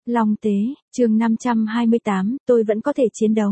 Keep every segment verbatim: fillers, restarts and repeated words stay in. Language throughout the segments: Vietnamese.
Long Tế, chương năm trăm hai mươi tám, tôi vẫn có thể chiến đấu.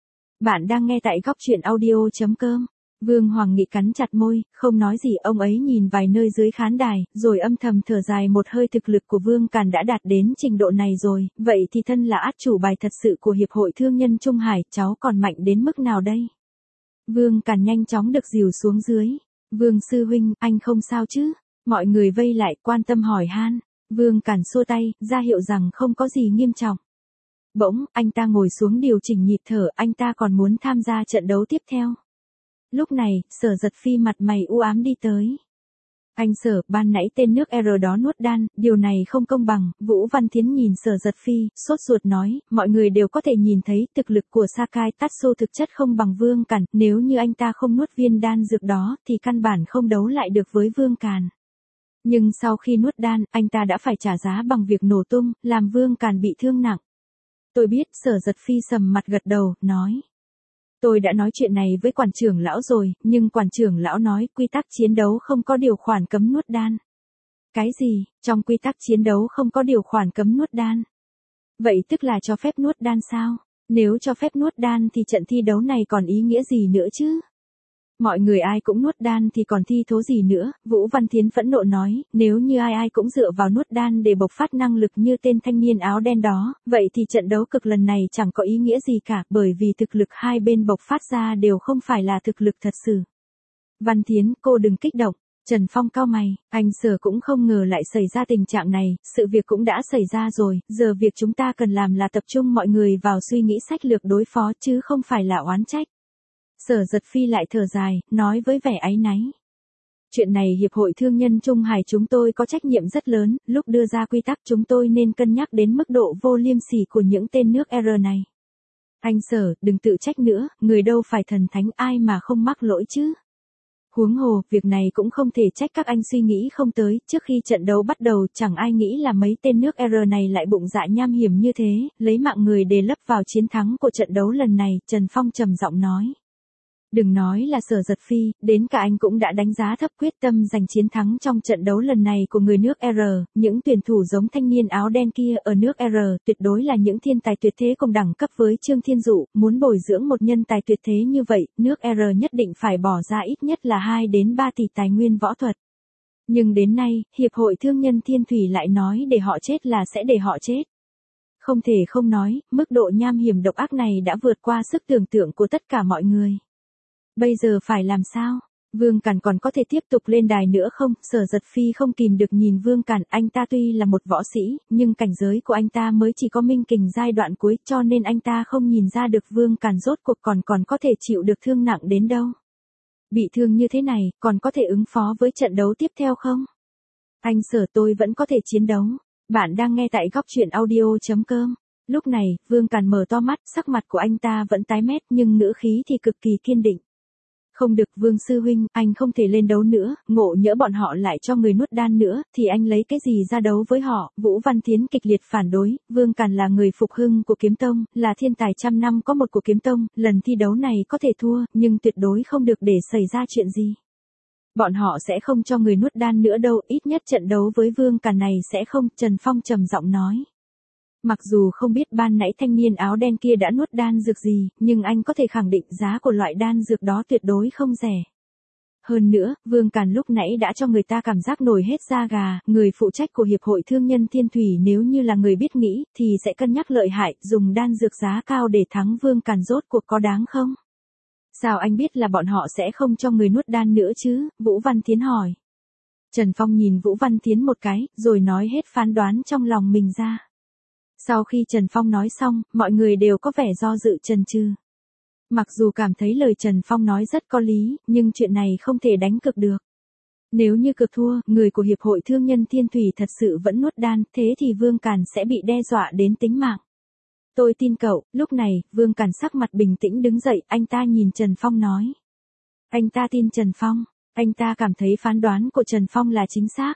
Bạn đang nghe tại góc truyện audio chấm com. Vương Hoàng Nghị cắn chặt môi, không nói gì. Ông ấy nhìn vài nơi dưới khán đài, rồi âm thầm thở dài một hơi. Thực lực của Vương Càn đã đạt đến trình độ này rồi, vậy thì thân là át chủ bài thật sự của Hiệp hội Thương nhân Trung Hải, cháu còn mạnh đến mức nào đây? Vương Càn nhanh chóng được dìu xuống dưới. Vương sư huynh, anh không sao chứ? Mọi người vây lại, quan tâm hỏi han. Vương Càn xua tay, ra hiệu rằng không có gì nghiêm trọng. Bỗng, anh ta ngồi xuống điều chỉnh nhịp thở, anh ta còn muốn tham gia trận đấu tiếp theo. Lúc này, Sở Giật Phi mặt mày u ám đi tới. Anh Sở, ban nãy tên nước R đó nuốt đan, điều này không công bằng. Vũ Văn Thiến nhìn Sở Giật Phi, sốt ruột nói, mọi người đều có thể nhìn thấy thực lực của Sakai Tatsu thực chất không bằng Vương Càn, nếu như anh ta không nuốt viên đan dược đó thì căn bản không đấu lại được với Vương Càn. Nhưng sau khi nuốt đan, anh ta đã phải trả giá bằng việc nổ tung, làm Vương Càn bị thương nặng. Tôi biết. Sở Giật Phi sầm mặt gật đầu, nói. Tôi đã nói chuyện này với quản trưởng lão rồi, nhưng quản trưởng lão nói quy tắc chiến đấu không có điều khoản cấm nuốt đan. Cái gì? Trong quy tắc chiến đấu không có điều khoản cấm nuốt đan? Vậy tức là cho phép nuốt đan sao? Nếu cho phép nuốt đan thì trận thi đấu này còn ý nghĩa gì nữa chứ? Mọi người ai cũng nuốt đan thì còn thi thố gì nữa? Vũ Văn Thiến phẫn nộ nói, nếu như ai ai cũng dựa vào nuốt đan để bộc phát năng lực như tên thanh niên áo đen đó, vậy thì trận đấu cực lần này chẳng có ý nghĩa gì cả, bởi vì thực lực hai bên bộc phát ra đều không phải là thực lực thật sự. Văn Thiến, cô đừng kích động. Trần Phong cau mày, anh Sở cũng không ngờ lại xảy ra tình trạng này, sự việc cũng đã xảy ra rồi, giờ việc chúng ta cần làm là tập trung mọi người vào suy nghĩ sách lược đối phó chứ không phải là oán trách. Sở Giật Phi lại thở dài, nói với vẻ áy náy. Chuyện này Hiệp hội Thương nhân Trung Hải chúng tôi có trách nhiệm rất lớn, lúc đưa ra quy tắc chúng tôi nên cân nhắc đến mức độ vô liêm sỉ của những tên nước R này. Anh Sở, đừng tự trách nữa, người đâu phải thần thánh, ai mà không mắc lỗi chứ. Huống hồ, việc này cũng không thể trách các anh suy nghĩ không tới, trước khi trận đấu bắt đầu chẳng ai nghĩ là mấy tên nước R này lại bụng dạ nham hiểm như thế, lấy mạng người để lấp vào chiến thắng của trận đấu lần này. Trần Phong trầm giọng nói. Đừng nói là Sở Giật Phi, đến cả anh cũng đã đánh giá thấp quyết tâm giành chiến thắng trong trận đấu lần này của người nước R, những tuyển thủ giống thanh niên áo đen kia ở nước R, tuyệt đối là những thiên tài tuyệt thế cùng đẳng cấp với Trương Thiên Dụ, muốn bồi dưỡng một nhân tài tuyệt thế như vậy, nước R nhất định phải bỏ ra ít nhất là hai đến ba tỷ tài nguyên võ thuật. Nhưng đến nay, Hiệp hội Thương nhân Thiên Thủy lại nói để họ chết là sẽ để họ chết. Không thể không nói, mức độ nham hiểm độc ác này đã vượt qua sức tưởng tượng của tất cả mọi người. Bây giờ phải làm sao? Vương Càn còn có thể tiếp tục lên đài nữa không? Sở Giật Phi không kìm được nhìn Vương Càn, anh ta tuy là một võ sĩ, nhưng cảnh giới của anh ta mới chỉ có minh kình giai đoạn cuối, cho nên anh ta không nhìn ra được Vương Càn rốt cuộc còn còn có thể chịu được thương nặng đến đâu. Bị thương như thế này, còn có thể ứng phó với trận đấu tiếp theo không? Anh Sở, tôi vẫn có thể chiến đấu. Bạn đang nghe tại góc truyện audio chấm com. Lúc này, Vương Càn mở to mắt, sắc mặt của anh ta vẫn tái mét nhưng ngữ khí thì cực kỳ kiên định. Không được Vương sư huynh, anh không thể lên đấu nữa, ngộ nhỡ bọn họ lại cho người nuốt đan nữa, thì anh lấy cái gì ra đấu với họ? Vũ Văn Thiến kịch liệt phản đối, Vương Càn là người phục hưng của kiếm tông, là thiên tài trăm năm có một của kiếm tông, lần thi đấu này có thể thua, nhưng tuyệt đối không được để xảy ra chuyện gì. Bọn họ sẽ không cho người nuốt đan nữa đâu, ít nhất trận đấu với Vương Càn này sẽ không, Trần Phong trầm giọng nói. Mặc dù không biết ban nãy thanh niên áo đen kia đã nuốt đan dược gì, nhưng anh có thể khẳng định giá của loại đan dược đó tuyệt đối không rẻ. Hơn nữa, Vương Càn lúc nãy đã cho người ta cảm giác nổi hết da gà, người phụ trách của Hiệp hội Thương nhân Thiên Thủy nếu như là người biết nghĩ, thì sẽ cân nhắc lợi hại, dùng đan dược giá cao để thắng Vương Càn rốt cuộc có đáng không? Sao anh biết là bọn họ sẽ không cho người nuốt đan nữa chứ? Vũ Văn Thiến hỏi. Trần Phong nhìn Vũ Văn Thiến một cái, rồi nói hết phán đoán trong lòng mình ra. Sau khi Trần Phong nói xong, mọi người đều có vẻ do dự chần chừ. Mặc dù cảm thấy lời Trần Phong nói rất có lý, nhưng chuyện này không thể đánh cược được. Nếu như cược thua, người của Hiệp hội Thương nhân Thiên Thủy thật sự vẫn nuốt đan, thế thì Vương Càn sẽ bị đe dọa đến tính mạng. Tôi tin cậu. Lúc này, Vương Càn sắc mặt bình tĩnh đứng dậy, anh ta nhìn Trần Phong nói. Anh ta tin Trần Phong, anh ta cảm thấy phán đoán của Trần Phong là chính xác.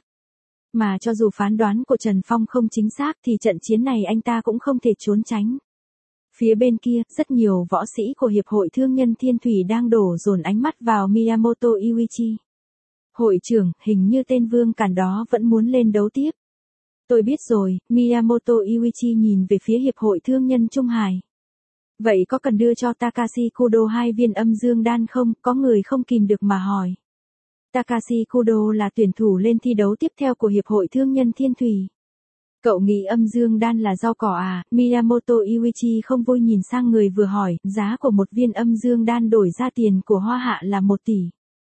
Mà cho dù phán đoán của Trần Phong không chính xác thì trận chiến này anh ta cũng không thể trốn tránh. Phía bên kia, rất nhiều võ sĩ của Hiệp hội Thương nhân Thiên Thủy đang đổ dồn ánh mắt vào Miyamoto Yuichi. Hội trưởng, hình như tên Vương Càn đó vẫn muốn lên đấu tiếp. Tôi biết rồi, Miyamoto Yuichi nhìn về phía Hiệp hội Thương nhân Trung Hải. Vậy có cần đưa cho Takashi Kudo hai viên âm dương đan không? Có người không kìm được mà hỏi. Takashi Kudo là tuyển thủ lên thi đấu tiếp theo của Hiệp hội Thương nhân Thiên Thủy. Cậu nghĩ âm dương đan là rau cỏ à? Miyamoto Yuichi không vui nhìn sang người vừa hỏi, giá của một viên âm dương đan đổi ra tiền của Hoa Hạ là một tỷ.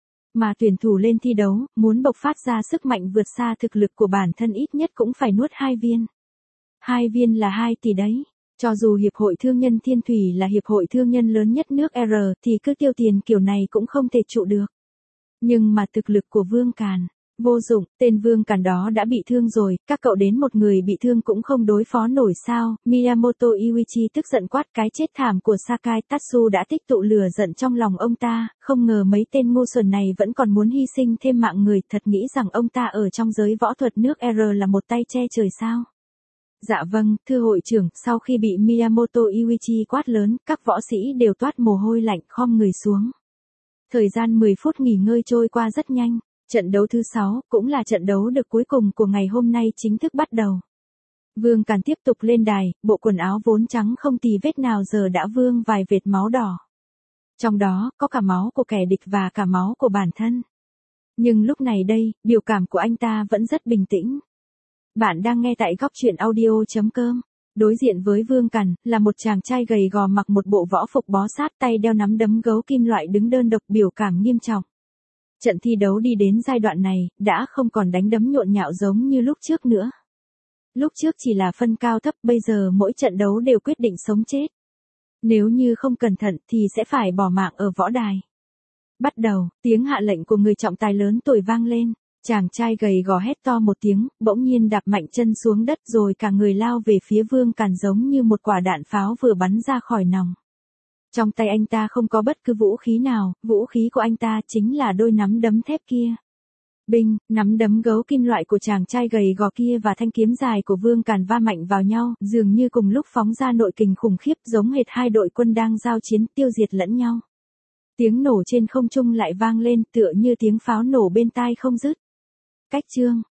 Mà tuyển thủ lên thi đấu, muốn bộc phát ra sức mạnh vượt xa thực lực của bản thân ít nhất cũng phải nuốt hai viên. Hai viên là hai tỷ đấy. Cho dù Hiệp hội Thương nhân Thiên Thủy là hiệp hội thương nhân lớn nhất nước R thì cứ tiêu tiền kiểu này cũng không thể trụ được. Nhưng mà thực lực của Vương Càn, vô dụng, tên Vương Càn đó đã bị thương rồi, các cậu đến một người bị thương cũng không đối phó nổi sao? Miyamoto Yuichi tức giận quát, cái chết thảm của Sakai Tatsu đã tích tụ lửa giận trong lòng ông ta, không ngờ mấy tên ngu xuẩn này vẫn còn muốn hy sinh thêm mạng người, thật nghĩ rằng ông ta ở trong giới võ thuật nước R là một tay che trời sao? Dạ vâng, thưa hội trưởng, sau khi bị Miyamoto Yuichi quát lớn, các võ sĩ đều toát mồ hôi lạnh, khom người xuống. Thời gian mười phút nghỉ ngơi trôi qua rất nhanh. Trận đấu thứ sáu, cũng là trận đấu được cuối cùng của ngày hôm nay chính thức bắt đầu. Vương Càn tiếp tục lên đài, bộ quần áo vốn trắng không tì vết nào giờ đã vương vài vệt máu đỏ. Trong đó, có cả máu của kẻ địch và cả máu của bản thân. Nhưng lúc này đây, biểu cảm của anh ta vẫn rất bình tĩnh. Bạn đang nghe tại góc truyện audio chấm com. Đối diện với Vương Càn, là một chàng trai gầy gò mặc một bộ võ phục bó sát, tay đeo nắm đấm gấu kim loại đứng đơn độc, biểu cảm nghiêm trọng. Trận thi đấu đi đến giai đoạn này, đã không còn đánh đấm nhộn nhạo giống như lúc trước nữa. Lúc trước chỉ là phân cao thấp, bây giờ mỗi trận đấu đều quyết định sống chết. Nếu như không cẩn thận thì sẽ phải bỏ mạng ở võ đài. Bắt đầu, tiếng hạ lệnh của người trọng tài lớn tuổi vang lên. Chàng trai gầy gò hét to một tiếng, bỗng nhiên đạp mạnh chân xuống đất rồi cả người lao về phía Vương Càn giống như một quả đạn pháo vừa bắn ra khỏi nòng. Trong tay anh ta không có bất cứ vũ khí nào, vũ khí của anh ta chính là đôi nắm đấm thép kia. Binh, nắm đấm gấu kim loại của chàng trai gầy gò kia và thanh kiếm dài của Vương Càn va mạnh vào nhau, dường như cùng lúc phóng ra nội kình khủng khiếp, giống hệt hai đội quân đang giao chiến tiêu diệt lẫn nhau. Tiếng nổ trên không trung lại vang lên, tựa như tiếng pháo nổ bên tai không dứt. Cách chương